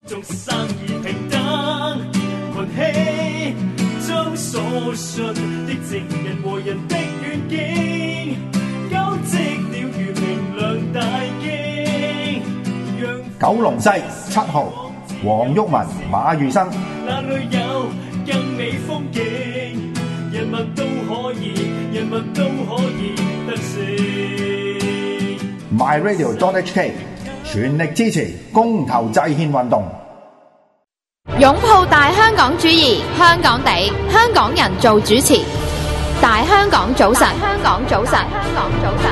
眾生而平等，群起將所信的正人和人的願景，交織了如明亮大經。 九龍西7號黃毓民、馬宇生。 那裏有更美風景，人民都可以得勝。 MyRadio.HK 全力支持公投制憲運動， 擁抱大香港主義，香港地，香港人做主持。大香港早晨，香港早晨，香港早晨。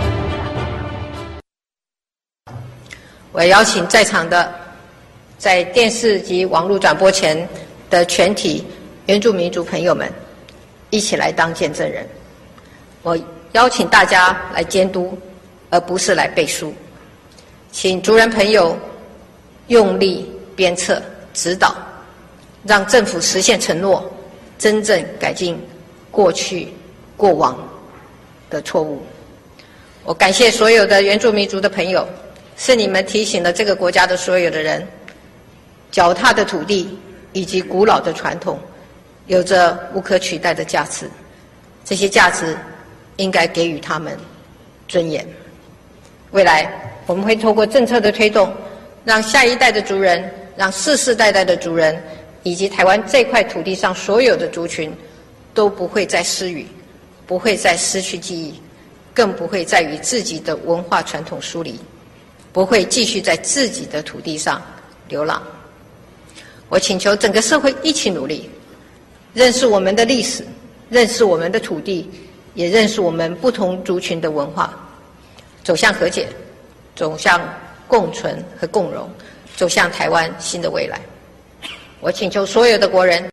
我也邀請在場的在電視及網絡轉播前的全體原住民族朋友們一起來當見證人。我邀請大家來監督，而不是來背書。請族人朋友用力鞭策指導，讓政府實現承諾，真正改進過往的錯誤。我感謝所有的原住民族的朋友，是你們提醒了這個國家的所有的人，腳踏的土地以及古老的傳統有着無可取代的價值，這些價值應該給予他們尊嚴。未來我們會透過政策的推動，讓下一代的族人，讓世世代代的族人，以及台灣這塊土地上所有的族群都不會再失語，不會再失去記憶，更不會再與自己的文化傳統疏離，不會繼續在自己的土地上流浪。我請求整個社會一起努力，認識我們的歷史，認識我們的土地，也認識我們不同族群的文化，走向和解，走向共存和共榮，走向台灣新的未來。我請求所有的國人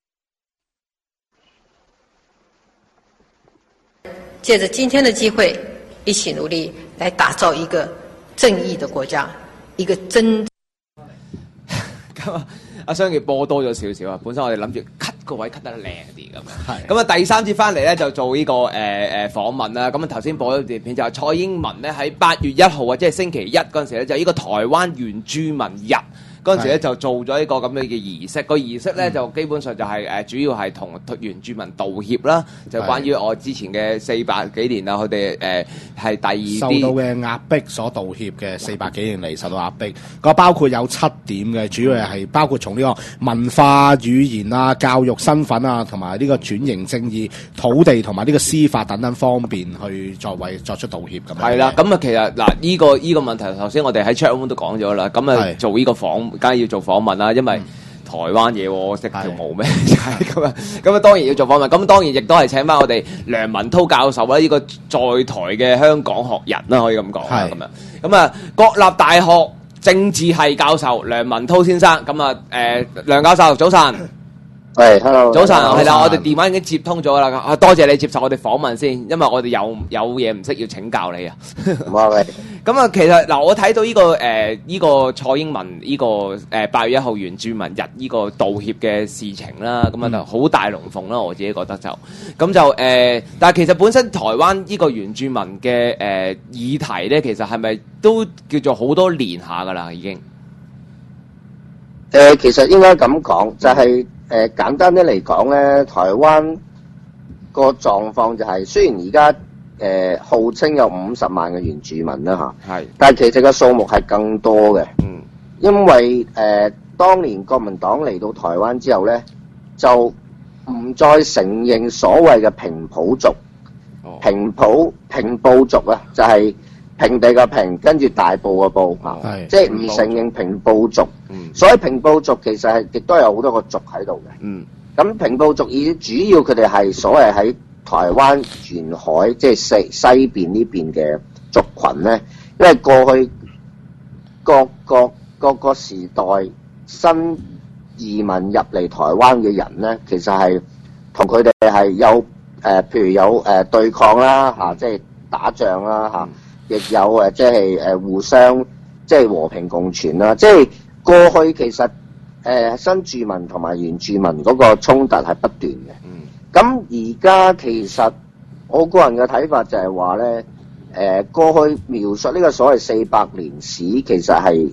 借着今天的機會，一起努力來打造一個正義的國家，一個真。 咁啊，阿雙傑播多咗少少啊！本身我哋諗住 cut 個位 cut 得靚啲咁，咁啊第三節翻嚟咧就做呢個訪問啦。咁啊頭先播咗段片就係蔡英文咧喺8月1號啊，即係星期一嗰陣時咧就呢個台灣原住民日。嗰陣時咧就做咗一個咁樣嘅儀式，個儀式咧就基本上就係主要係同原住民道歉啦，就關於我之前嘅400幾年啦，佢哋係第二啲受到嘅壓迫所道歉嘅400幾年嚟受到壓迫，個包括有7點嘅，主要係包括從呢個文化、語言啊、教育、身份啊，同埋呢個轉型正義、土地同埋呢個司法等等方面去作出道歉咁樣。係啦， 咁啊其實嗱呢個問題頭先我哋喺 chat room 都講咗啦，咁啊做呢個梗係要做訪問啦，因為台灣嘢我識條毛咩？咁啊當然要做訪問，咁當然亦都係請翻我哋梁文韜教授啦，呢個在台嘅香港學人啦，可以咁講啦，咁樣。咁啊，國立大學政治系教授梁文韜先生，咁啊梁教授早晨。 係 ，hello， 早晨，係啦，我哋電話已經接通咗啦，多謝你接受我哋訪問先，因為我哋有嘢唔識要請教你啊。咁啊，其實嗱，我睇到呢個蔡英文呢個8月1號原住民日呢個道歉嘅事情啦，咁啊就好大龍鳳啦，我自己覺得就咁就但係其實本身台灣呢個原住民嘅議題咧，其實係咪都叫做好多年下噶啦已經？ 其實應該咁講，就係簡單啲嚟講咧，台灣個狀況就係，雖然而家號稱有50萬嘅原住民啦嚇，但係其實個數目係更多嘅。因為當年國民黨嚟到台灣之後咧，就唔再承認所謂嘅平埔族，平埔族啊，就係平地嘅平，跟住大埔嘅埔啊，即係唔承認平埔族。所以平埔族其實係亦都有好多個族喺度嘅。咁平埔族主要佢哋係所謂喺台灣沿海，即係西邊呢邊嘅族群咧，因為過去各個時代新移民入嚟台灣嘅人咧，其實係同佢哋係有譬如有對抗啦嚇，即係打仗啦嚇，亦有即係互相即係和平共存啦，即係。過去其實新住民同埋原住民嗰個衝突係不斷嘅。咁而家其實我個人嘅睇法就係話咧，過去描述呢個所謂400年史，其實係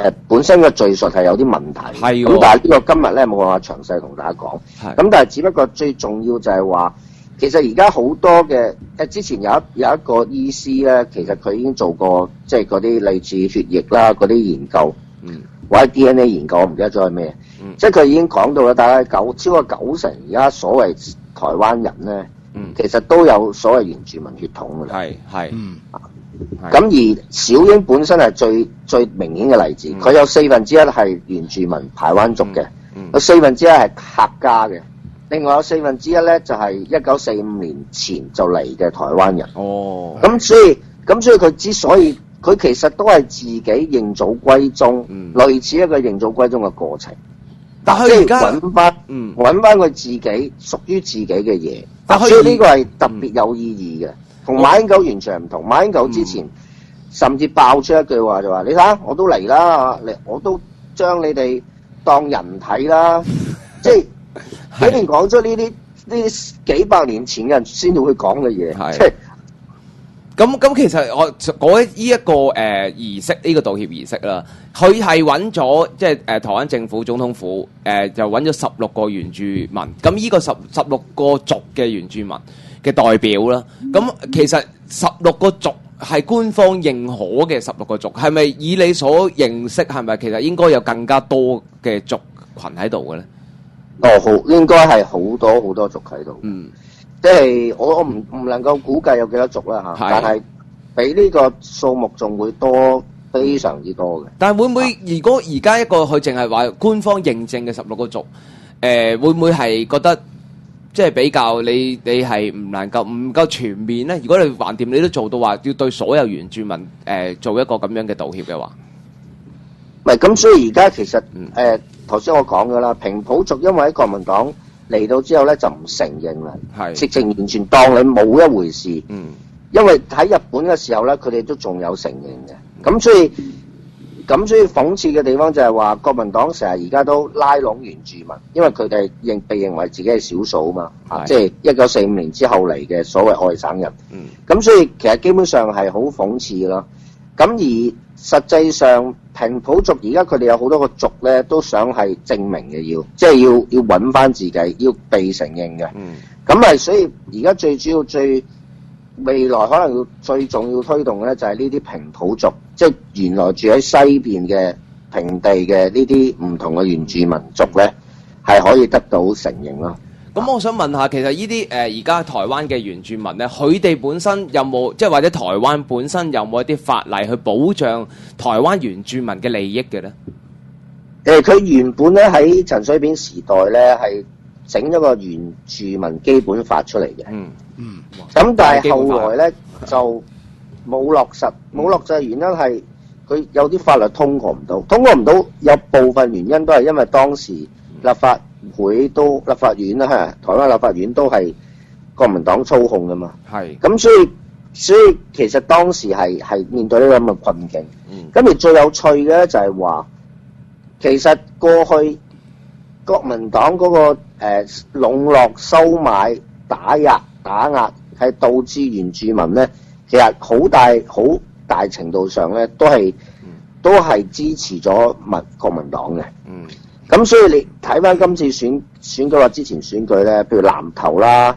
本身嘅敘述係有啲問題。 係咁但係呢個今日咧冇辦法詳細同大家講。咁但係只不過最重要就係話，其實而家好多嘅之前有一個醫師咧，其實佢已經做過即係嗰啲類似血液啦嗰啲研究，或者 DNA 研究，我唔記得咗係咩。即係佢已經講到啦，大概超過90%而家所謂台灣人咧，其實都有所謂原住民血統㗎啦。 係。 咁而小英本身係最明顯嘅例子，佢有1/4係原住民排灣族嘅，有1/4係客家嘅，另外有1/4咧就係1945年前就嚟嘅台灣人。哦，咁所以佢之所以佢其實都係自己認祖歸宗，類似一個認祖歸宗嘅過程。但係而家揾翻佢自己屬於自己嘅嘢，所以呢個係特別有意義嘅。同馬英九完全唔同，馬英九之前甚至爆出一句話就話：你睇下，我都嚟啦，我都將你哋當人睇啦，即係竟然講出呢啲幾百年前嘅人先至會講嘅嘢，即係咁其實我講呢一個儀式，呢個道歉儀式啦，佢係揾咗即係台灣政府總統府就揾咗16個原住民，咁呢個16個族嘅原住民嘅代表啦，咁其實16個族係官方認可嘅16個族，係咪以你所認識係咪其實應該有更加多嘅族群喺度嘅咧？ 好，應該係好多好多族喺度。即係我唔能夠估計有幾多族啦嚇，但係比呢個數目仲會多非常之多嘅。 但係會唔會如果而家一個佢淨係話官方認證嘅16個族，會唔會係覺得？即係比較你係唔夠全面咧。如果你橫掂你都做到話要對所有原住民做一個咁樣嘅道歉嘅話， 唔係咁，所以而家其實頭先我講㗎啦，平埔族因為喺國民黨嚟到之後咧就唔承認啦，直情完全當你冇一回事。因為喺日本嘅時候咧，佢哋都仲有承認嘅。咁所以諷刺嘅地方就係話，國民黨成日而家都拉攏原住民，因為佢哋被認為自己係少數嘛，即係1945年之後嚟嘅所謂外省人。咁所以其實基本上係好諷刺咯。咁而實際上平埔族而家佢哋有好多個族咧，都想係證明嘅，即係要揾翻自己，要被承認嘅。咁所以而家最主要未來可能最重要推動嘅咧，就係呢啲平埔族，即係原來住喺西邊嘅平地嘅呢啲唔同嘅原住民族咧，係可以得到承認咯。 咁我想問下，其實呢啲而家台灣嘅原住民咧，佢哋本身有冇即係或者台灣本身有冇一啲法例去保障台灣原住民嘅利益嘅咧？ 佢原本咧喺陳水扁時代咧係整咗個原住民基本法出嚟嘅。咁但係後來咧就冇落實，嘅原因係佢有啲法律通過唔到，有部分原因都係因為當時立法院啦，台灣立法院都係國民黨操控噶嘛。咁所以其實當時係面對呢個咁嘅困境。咁而最有趣嘅咧就係話，其實過去國民黨嗰個籠絡、收買、打壓係導致原住民咧，其實好大程度上咧都係支持咗國民黨嘅。咁所以你睇翻今次選舉或之前選舉咧，譬如南投啦，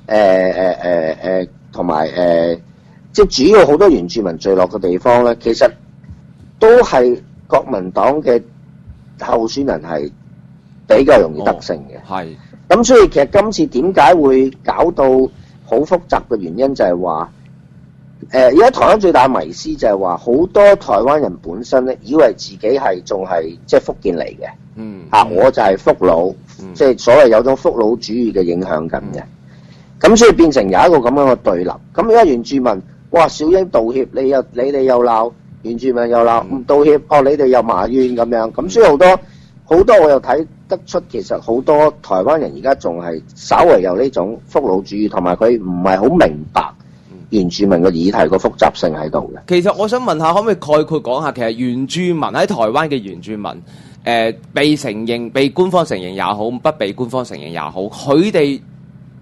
同埋即係主要好多原住民聚落嘅地方咧，其實都係國民黨嘅候選人係比較容易得勝嘅。咁所以其實今次點解會搞到好複雜嘅原因就係話，而家台灣最大迷思就係話，好多台灣人本身咧以為自己仲係即係福建嚟嘅。我就係福佬，即係所謂有種福佬主義嘅影響緊嘅。咁所以變成有一個咁樣嘅對立。咁而家原住民，哇！小英道歉，你哋又鬧，原住民又鬧，唔道歉，你哋又埋怨咁樣。咁所以好多我又睇得出，其實好多台灣人而家仲係稍為有呢種福佬主義，同埋佢唔係好明白原住民嘅議題個複雜性喺度嘅。 其實我想問下，可唔可以概括講下，其實原住民喺台灣嘅原住民，被承認、被官方承認也好，不被官方承認也好，佢哋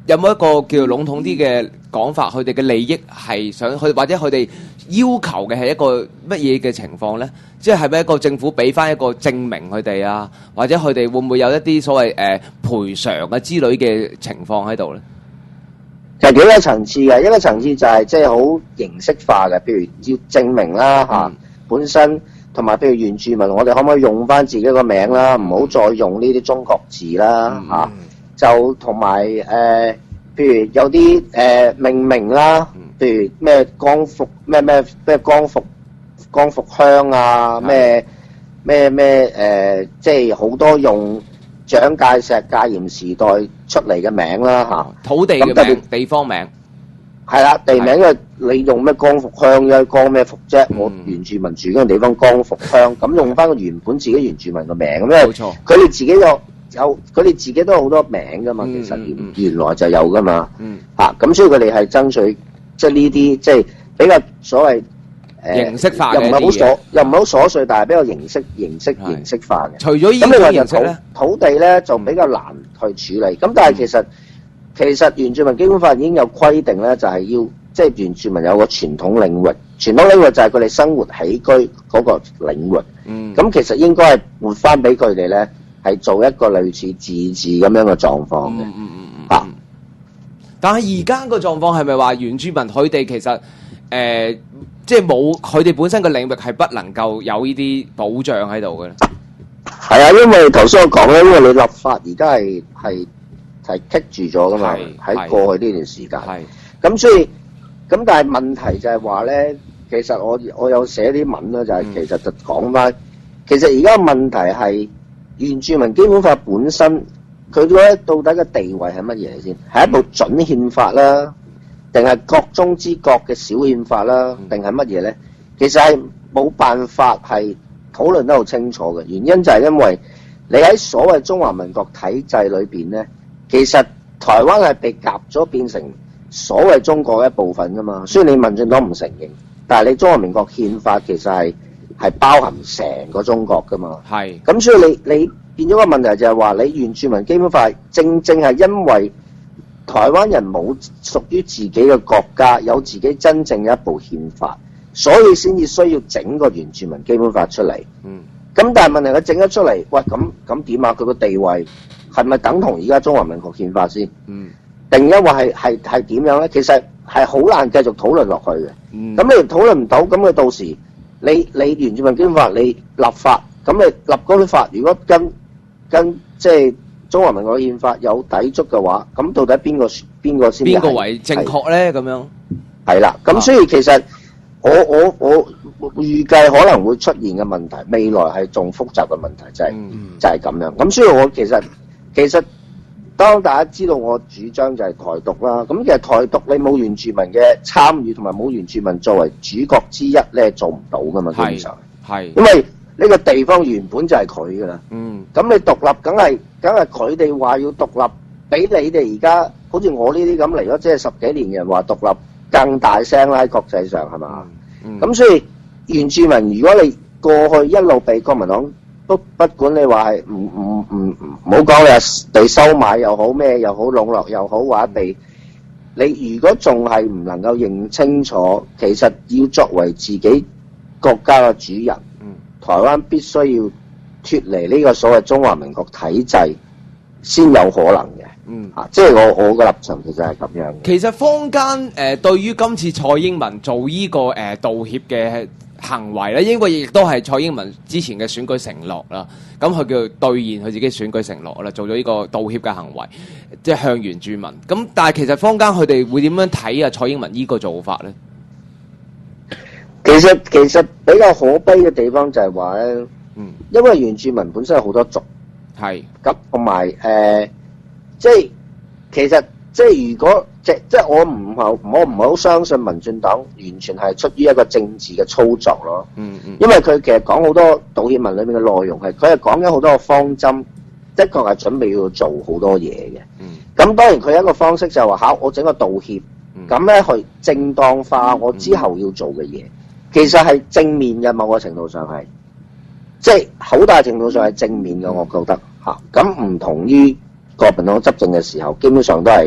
有冇一個叫籠統啲嘅講法？佢哋嘅利益係想去，或者佢哋要求嘅係一個乜嘢嘅情況咧？即係咪一個政府俾翻一個證明佢哋啊？或者佢哋會唔會有一啲所謂賠償啊之類嘅情況喺度咧？ 其實幾個層次嘅，一個層次就係即係好形式化嘅，譬如要證明啦嚇，本身同埋譬如原住民，我哋可唔可以用翻自己個名啦？唔好再用呢啲中國字啦嚇。就同埋譬如有啲命名啦，譬如咩光復咩光復鄉啊，咩即係好多用蔣介石戒嚴時代出嚟嘅名啦嚇， 土地嘅名、地方名係啦，地名嘅你用咩光復鄉啫，光咩復啫？我原住民住嗰個地方光復鄉，咁用翻個原本自己原住民嘅名，因為佢哋自己有佢哋自己都有好多名噶嘛，其實原來就有噶嘛，咁所以佢哋係爭取即係呢啲即係比較所謂形式化嘅又唔係好瑣碎，但係比較形式化嘅。 除咗呢啲形式咧， 土地咧就比較難去處理。咁但係其實原住民基本法已經有規定咧，就係要即係原住民有個傳統領域，傳統領域就係佢哋生活起居嗰個領域。咁其實應該係活翻俾佢哋咧。係做一個類似自治咁樣嘅狀況嘅， 但係而家個狀況係咪話原住民佢哋其實即係冇佢哋本身嘅領域係不能夠有呢啲保障喺度嘅咧？ 係啊，因為頭先我講咧，因為你立法而家係棘住咗噶嘛，喺過去呢段時間。咁所以咁但係問題就係話咧，其實我有寫啲文啦，就係其實就講翻，其實而家問題係。原住民基本法本身，佢咧到底嘅地位係乜嘢先？係一部準憲法啦，定係國中之國嘅小憲法啦，定係乜嘢咧？其實係冇辦法係討論得好清楚嘅。原因就係因為你喺所謂中華民國體制裏邊咧，其實台灣係被夾咗變成所謂中國嘅一部分噶嘛。雖然你民進黨唔承認，但係你中華民國憲法其實係包含成個中國噶嘛，咁所以你變咗個問題就係話，你原住民基本法正係因為台灣人冇屬於自己嘅國家，有自己真正嘅一部憲法，所以先至需要整個原住民基本法出嚟。咁但係問題佢整咗出嚟，喂咁點啊？佢個地位係咪等同而家中華民國憲法先？定因為係點樣咧？其實係好難繼續討論落去嘅。咁你討論唔到，咁佢到時。你原住民基本法你立法，咁你立嗰啲法，如果跟即係中華民國憲法有抵觸嘅話，咁到底邊個先邊個為正確咧？咁樣係啦，咁所以其實我預計可能會出現嘅問題，未來係仲複雜嘅問題，就係咁樣。咁所以我其實當大家知道我主張就係台獨啦，咁其實台獨你冇原住民嘅參與，同埋冇原住民作為主角之一咧，做唔到噶嘛，基本上係，因為呢個地方原本就係佢噶啦，咁你獨立梗係佢哋話要獨立，比你哋而家好似我呢啲咁嚟咗即係10幾年嘅人話獨立更大聲啦，喺國際上係嘛，咁所以原住民如果你過去一路被國民黨不管你話係唔好講嘅被收買又好咩又好籠絡又好，或者被你如果仲係唔能夠認清楚，其實要作為自己國家嘅主人，台灣必須要脫離呢個所謂中華民國體制先有可能嘅。即係我嘅立場其實係咁樣嘅。 其實坊間對於今次蔡英文做呢個道歉嘅行為咧，應該亦都係蔡英文之前嘅選舉承諾啦。咁佢叫兌現佢自己選舉承諾啦，做咗呢個道歉嘅行為，即係向原住民。咁但係其實坊間佢哋會點樣睇啊？蔡英文呢個做法咧？ 其實比較可悲嘅地方就係話咧，因為原住民本身有好多族，係咁同埋即係其實即係如果即係我唔係好相信民進黨完全係出於一個政治嘅操作咯。因為佢其實講好多道歉文裏面嘅內容佢係講緊好多個方針，的確係準備要做好多嘢嘅。咁當然佢有一個方式就係話我整個道歉，咁咧去正當化我之後要做嘅嘢，其實係正面嘅，某個程度上係，即係好大程度上係正面嘅，我覺得嚇。咁唔同於國民黨執政嘅時候，基本上都係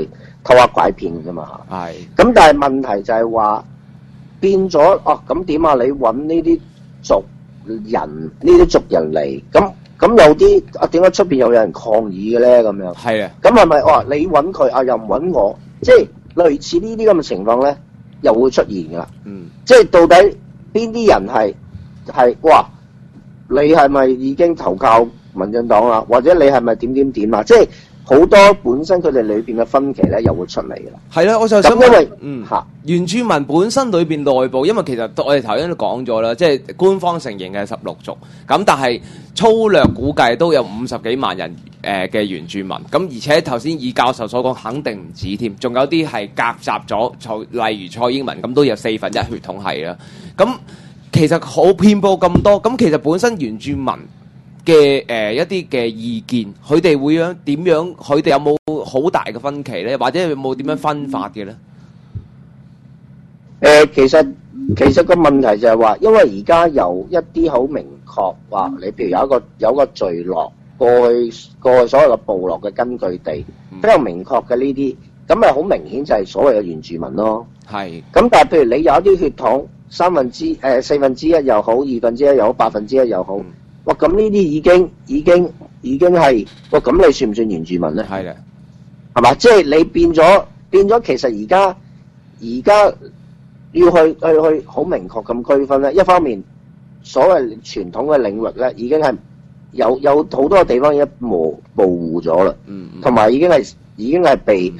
偷呃拐騙嘅啫嘛。 係。 咁但係問題就係話變咗哦，咁點啊？你揾呢啲族人嚟，咁有啲啊點解出邊有人抗議嘅咧？咁樣係啊。 咁係咪你揾佢啊又唔揾我？即係類似呢啲咁嘅情況咧，又會出現㗎啦。即係到底邊啲人係哇？你係咪已經投靠民進黨啦？或者你係咪點啊？即係好多本身佢哋裏邊嘅分歧咧，又會出嚟㗎啦。 係啦，我就想因為原住民本身裏邊內部，因為其實我哋頭先都講咗啦，即係官方承認嘅16族，咁但係粗略估計都有50幾萬人嘅原住民，咁而且頭先以教授所講，肯定唔止添，仲有啲係夾雜咗，例如蔡英文咁都有1/4血統係啦，咁其實好遍佈咁多，咁其實本身原住民嘅一啲嘅意見，佢哋會點樣？佢哋有冇好大嘅分歧咧？或者有冇點樣分法嘅咧？ 其實個問題就係話，因為而家有一啲好明確話，你譬如有個聚落過去所謂嘅部落嘅根據地，比較明確嘅呢啲，咁咪好明顯就係所謂嘅原住民咯。 係。咁但係譬如你有一啲血統1/4又好1/2又好1%又好，哇！咁呢啲已經係哇！咁你算唔算原住民咧？ 係嘅， 係嘛？即係你變咗，其實而家要去好明確咁區分咧。一方面，所謂傳統嘅領域咧，已經係有好多地方已經模糊咗啦。同埋已經係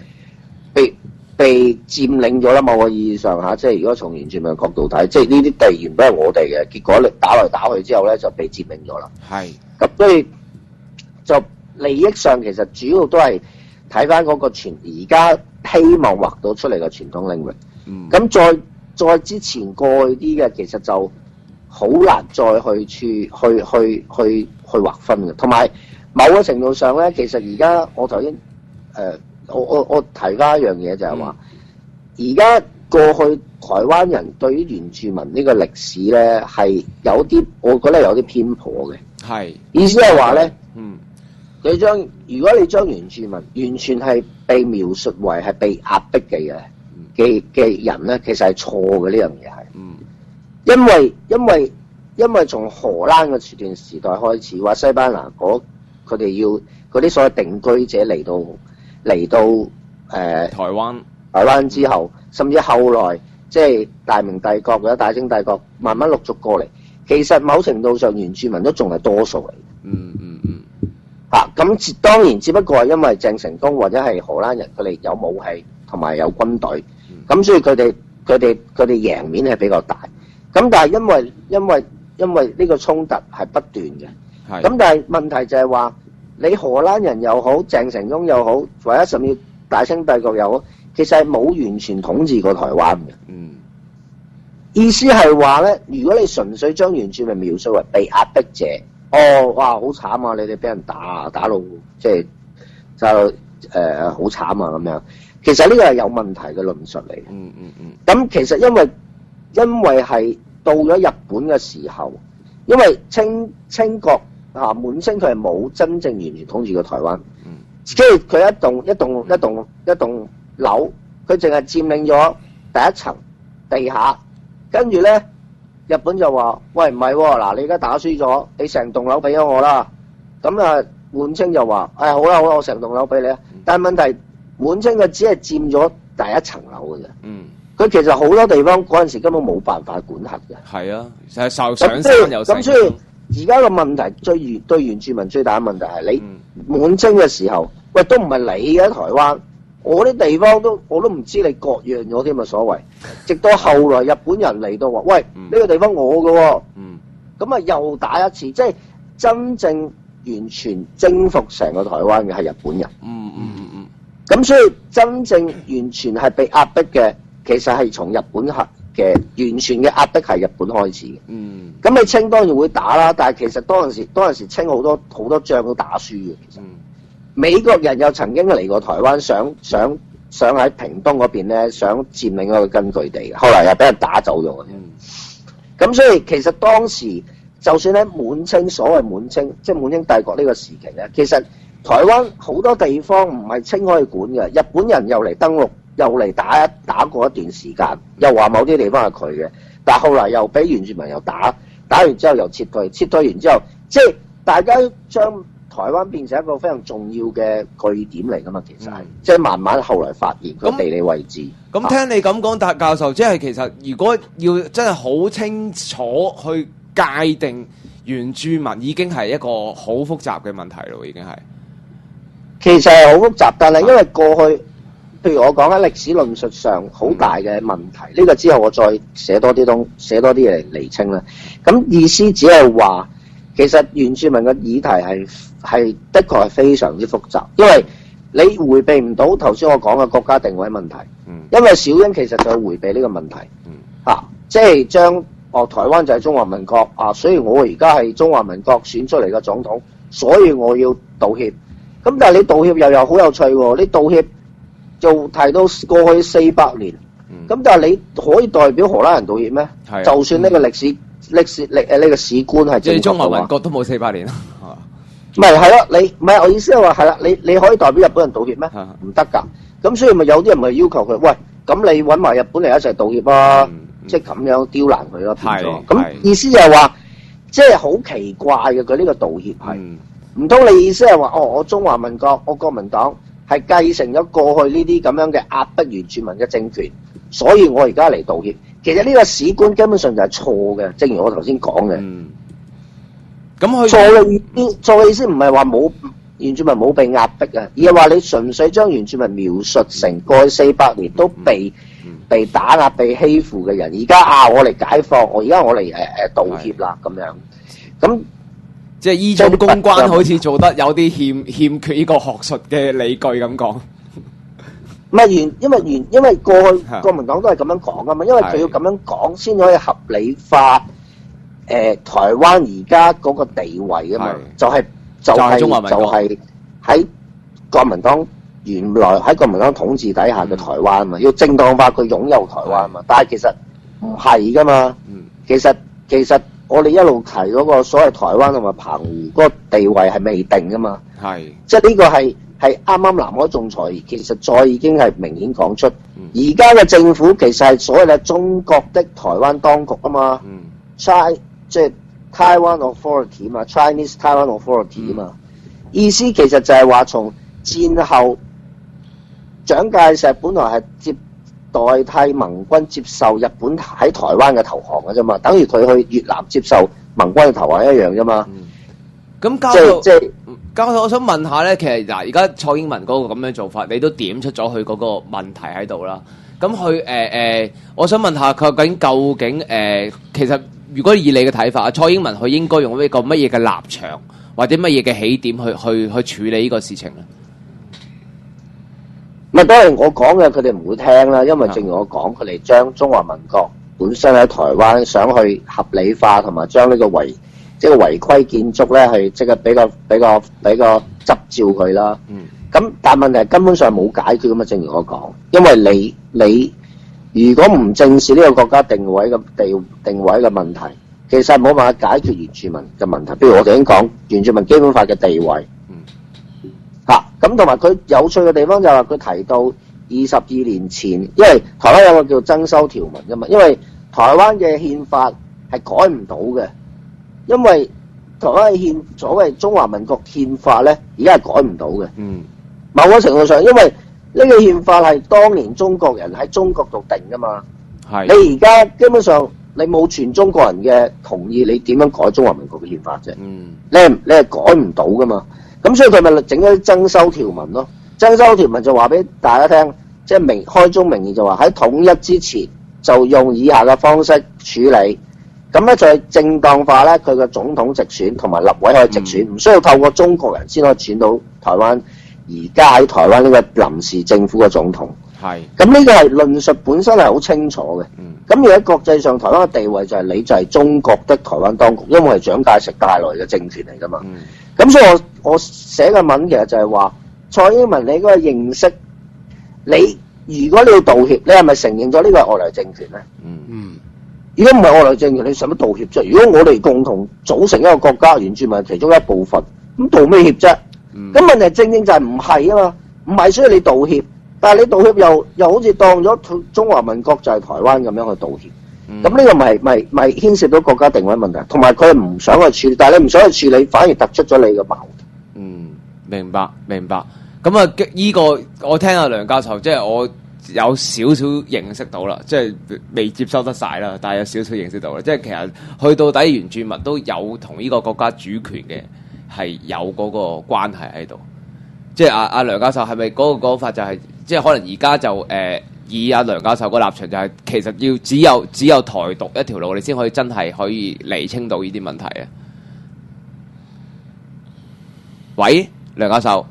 被佔領咗啦。某個意義上嚇，即係如果從原住民角度睇，即係呢啲地原本係我哋嘅，結果你打來打去之後咧，就被佔領咗啦。係。咁所以就利益上其實主要都係睇翻嗰個而家希望劃到出嚟嘅傳統領域。咁再之前過去啲嘅，其實就好難再去劃分嘅。同埋某個程度上咧，其實而家我頭先我提翻一樣嘢就係話，而家過去台灣人對於原住民呢個歷史咧係有啲，我覺得有啲偏頗嘅。係意思係話咧，如果你將原住民完全係被描述為係被壓迫嘅人咧，其實係錯嘅。呢樣嘢係，因為從荷蘭嘅段時代開始，話西班牙佢哋要嗰啲所謂定居者嚟到台灣之後，甚至後來即係大明帝國或者大清帝國慢慢陸續過嚟，其實某程度上原住民都仲係多數嚟。咁當然只不過係因為鄭成功或者係荷蘭人佢哋有武器同埋有軍隊，咁所以佢哋贏面係比較大。咁但係因為呢個衝突係不斷嘅，咁但係問題就係話，你荷蘭人又好，鄭成功又好，或者甚至大清帝國又好，其實係冇完全統治過台灣嘅。意思係話咧，如果你純粹將原住民描述為被壓迫者，哇好慘啊！你哋俾人打到即係就好慘啊咁樣。其實呢個係有問題嘅論述嚟嘅。咁其實因為係到咗日本嘅時候，因為清國滿清佢係冇真正完全統治過台灣，即係佢一棟樓，佢淨係佔領咗第一層地下，跟住咧日本就話：喂，唔係喎，嗱你而家打輸咗，你成棟樓俾咗我啦。咁啊滿清就話：好啦，我成棟樓俾你啊。但係問題滿清佢只係佔咗第一層樓嘅啫。佢其實好多地方嗰陣時根本冇辦法管轄嘅。係啊，就係上山有成。咁所以而家個問題對原住民最大嘅問題係你滿清嘅時候，喂都唔係你嘅台灣，我啲地方我都唔知你割讓咗添啊所謂。直到後來日本人嚟到話：喂，呢個地方我嘅喎。咁啊又打一次，即係真正完全征服成個台灣嘅係日本人。咁所以真正完全係被壓迫嘅，其實係從日本嘅完全嘅壓迫係日本開始嘅。咁你清當然會打啦，但係其實當陣時清好多仗都打輸嘅。其實美國人又曾經嚟過台灣，想喺屏東嗰邊咧，想佔領一個根據地，後來又俾人打走咗嘅。咁所以其實當時就算喺所謂滿清即係滿清帝國呢個時期咧，其實台灣好多地方唔係清可以管嘅，日本人又嚟登陸，又嚟打過一段時間，又話某啲地方係佢嘅，但係後來又俾原住民又打完之後又撤退完之後，即係大家將台灣變成一個非常重要嘅據點嚟㗎嘛，其實係即係慢慢後來發現個地理位置。 咁聽你咁講，達教授，即係其實如果要真係好清楚去界定原住民，已經係一個好複雜嘅問題咯，已經係。 其實係好複雜，但係因為過去，譬如我講喺歷史論述上好大嘅問題，呢個之後我再寫多啲嘢嚟釐清啦。咁意思只係話，其實原住民嘅議題係的確係非常之複雜，因為你迴避唔到頭先我講嘅國家定位問題。因為小英其實就係迴避呢個問題。即係將台灣就係中華民國所以我而家係中華民國選出嚟嘅總統，所以我要道歉。咁但係你道歉又好有趣喎，你道歉就提到過去400年，咁但係你可以代表荷蘭人道歉咩？就算呢個歷史呢個史觀係即係中華民國都冇400年啦， 唔係咯，你唔係我意思係話係啦，你可以代表日本人道歉咩？唔得㗎，咁所以咪有啲人咪要求佢，喂，咁你揾埋日本嚟一齊道歉啊，即係咁樣刁難佢咯，變咗。咁意思就係話，即係好奇怪嘅佢呢個道歉係。唔通你意思係話，我中華民國，我國民黨係繼承咗過去呢啲咁樣嘅壓迫原住民嘅政權，所以我而家嚟道歉。其實呢個史觀根本上就係錯嘅，正如我頭先講嘅。咁佢錯嘅意思唔係話冇原住民冇被壓迫啊，而係話你純粹將原住民描述成過去400年都被打壓、被欺負嘅人，而家我嚟解放，我嚟道歉啦咁樣，咁。 即係依種公關好似做得有啲欠缺呢個學術嘅理據咁講。 唔係因為過去國民黨都係咁樣講噶嘛，因為佢要咁樣講先可以合理化台灣而家嗰個地位啊嘛，就係喺國民黨原來喺國民黨統治底下嘅台灣啊嘛，要正當化佢擁有台灣啊嘛，但係其實唔係噶嘛，其實。我哋一路提嗰個所謂台灣同埋澎湖嗰個地位係未定噶嘛，即係呢個係啱啱南海仲裁，其實再已經係明顯講出，而家嘅政府其實係所謂嘅中國的台灣當局啊嘛，即係 Taiwan Authority 嘛 ，Chinese Taiwan Authority 嘛，意思其實就係話從戰後蔣介石本來係代替盟軍接受日本喺台灣嘅投降嘅啫嘛，等於佢去越南接受盟軍嘅投降一樣啫嘛。 咁教授，我想問下咧，其實而家蔡英文嗰個咁樣做法，你都點出咗佢嗰個問題喺度啦。咁佢我想問下佢究竟其實如果以你嘅睇法，蔡英文佢應該用一個乜嘢嘅立場或者乜嘢嘅起點去處理呢個事情咧？ 咪當然我講嘅佢哋唔會聽啦，因為正如我講，佢哋將中華民國本身喺台灣想去合理化，同埋將呢個違規建築咧，係即係比較執照佢啦。咁但係問題根本上冇解決㗎嘛，正如我講，因為你如果唔正視呢個國家定位嘅問題，其實冇辦法解決原住民嘅問題。譬如我哋已經講原住民基本法嘅地位。咁同埋佢有趣嘅地方就係話佢提到22年前，因為台灣有個叫增修條文㗎嘛，因為台灣嘅憲法係改唔到嘅，因為台灣嘅所謂中華民國憲法咧，而家係改唔到嘅。某個程度上，因為呢個憲法係當年中國人喺中國度定㗎嘛，你而家基本上你冇全中國人嘅同意，你點樣改中華民國嘅憲法啫？你係改唔到㗎嘛。咁所以佢咪整咗啲增修條文咯？增修條文就話俾大家聽，即係開宗明義就話喺統一之前就用以下嘅方式處理。咁咧就係正當化咧佢嘅總統直選同埋立委可以直選，唔需要透過中國人先可以選到台灣而家喺台灣呢個臨時政府嘅總統。咁呢個係論述本身係好清楚嘅。咁而喺國際上，台灣嘅地位就係你就係中國的台灣當局，因為係蔣介石帶來嘅政權嚟㗎嘛。咁所以我寫嘅文其實就係話，蔡英文你應該認識，如果你要道歉，你係咪承認咗呢個係外來政權咧？如果唔係外來政權，你使乜道歉啫？如果我哋共同組成一個國家，原住民係其中一部分，咁道咩歉啫？ 咁問題正就係唔係啊嘛，唔係需要你道歉，但係你道歉又好似當咗中華民國就係台灣咁樣去道歉。咁呢個咪牽涉到國家定位問題，同埋佢唔想去處理，但係你唔想去處理，反而突出咗你嘅矛盾。 明白。咁啊，依個我聽阿梁教授，即係我有少少認識到啦，即係未接收得晒啦，但係有少少認識到啦。即係其實去到底原住民都有同呢個國家主權嘅係有嗰個關係喺度。即係阿梁教授係咪嗰個講法就係、是，即係可能而家就以阿梁教授個立場就係、是，其實要只有台獨一條路，你先可以真係可以釐清到呢啲問題啊！喂，梁教授，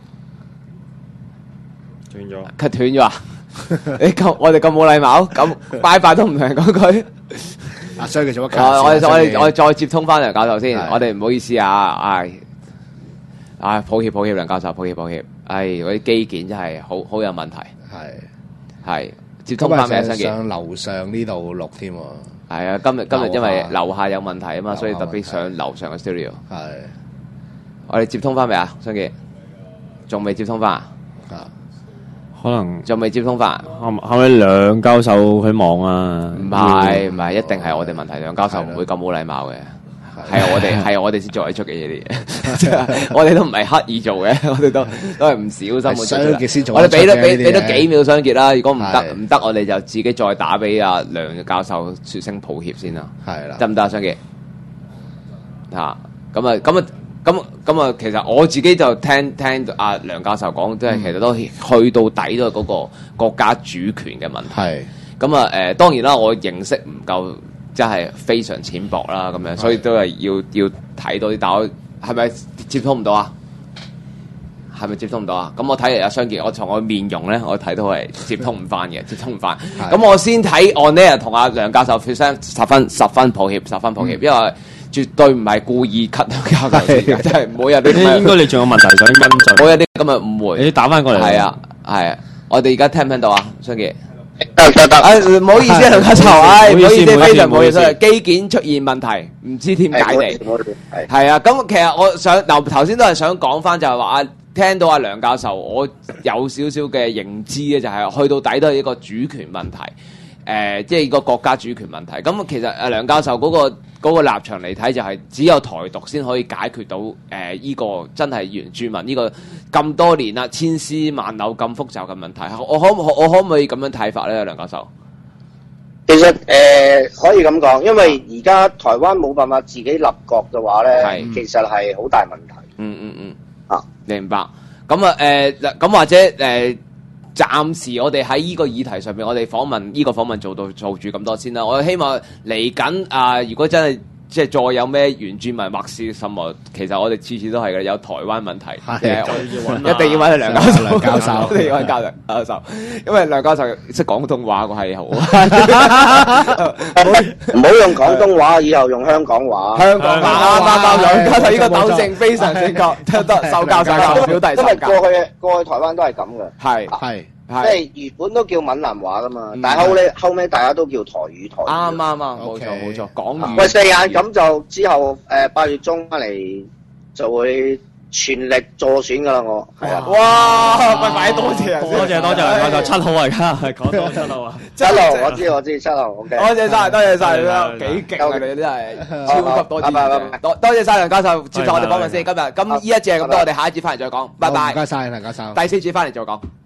斷咗啊！我哋咁冇禮貌，咁拜拜都唔同人講句。 所以佢做乜？ 我哋再接通翻梁教授先，我哋唔好意思啊，抱歉梁教授，抱歉，嗰啲基建真係好有問題。係接通翻咩？ 上樓上呢度錄添喎。 係啊，今日因為樓下有問題啊嘛，所以特別上樓上嘅 studio。係，我哋接通翻未啊？雙傑，仲未接通翻啊？ 可能仲未接通翻。 係咪梁教授佢忙啊？ 唔係，一定係我哋問題。梁教授唔會咁冇禮貌嘅。係我哋先做得出嘅嘢嚟嘅，我哋都唔係刻意做嘅，我哋都係唔小心去做。我哋俾多幾秒雙傑啦，如果唔得，我哋就自己再打俾阿梁教授說聲抱歉先啦。係啦，得唔得啊，雙傑？咁啊，其實我自己就聽阿梁教授講，即係其實都去到底都係嗰個國家主權嘅問題。係咁啊，當然啦，我認識唔夠。真係非常淺薄啦，咁樣，所以都係要睇到啲。但我係咪接通唔到啊？係咪接通唔到啊？咁我睇嚟阿雙傑，我從我面容咧，我睇到係接通唔翻嘅，接通唔翻。咁我先睇 on air 同阿梁教授說聲十分抱歉，因為絕對唔係故意 cut 教授，真係冇有啲。應該你仲有問題想跟進。冇有啲咁嘅誤會。你打翻過嚟。係啊，我哋而家聽唔聽到啊，雙傑？得，唔好意思啊，梁教授，唔好意思，非常唔好意思，基建出現問題，唔知點解嚟。係啊，咁其實我想頭先都係想講翻，就係話聽到阿梁教授，我有少少嘅認知咧，就係去到底都係一個主權問題，即係個國家主權問題。咁其實阿梁教授嗰個立場嚟睇，就係只有台獨先可以解決到呢個真係原住民呢個咁多年啦，千絲萬縷咁複雜嘅問題。我可唔可以咁樣睇法咧，梁教授？ 其實可以咁講，因為而家台灣冇辦法自己立國嘅話咧，其實係好大問題。 明白。咁啊咁或者暫時我哋喺呢個議題上面，我哋訪問做住咁多先啦。我希望嚟緊如果真係即係再有咩原住民或是什麼，其實我哋次次都係嘅，有台灣問題，一定要揾梁教授。一定要揾教授，因為梁教授識廣東話個係好。 唔好用廣東話，以後用香港話。 香港話，梁教授呢個糾正非常正確，得受教表弟。 因為過去台灣都係咁嘅。 係。 即係原本都叫閩南話噶嘛，但係後尾大家都叫台語。 啱，冇錯，講語。 喂，四眼咁就之後8月中翻嚟就會全力助選噶啦，我係啊。 哇！快多謝啊！ 多謝，我就7號而家係講到7號啊。 7號我知7號 OK。 多謝晒，幾勁啊！你真係超級多謝。多謝晒梁教授接受我哋訪問先。今呢一節係咁多，我哋下一節翻嚟再講。拜拜。唔該晒梁教授。第4節翻嚟再講。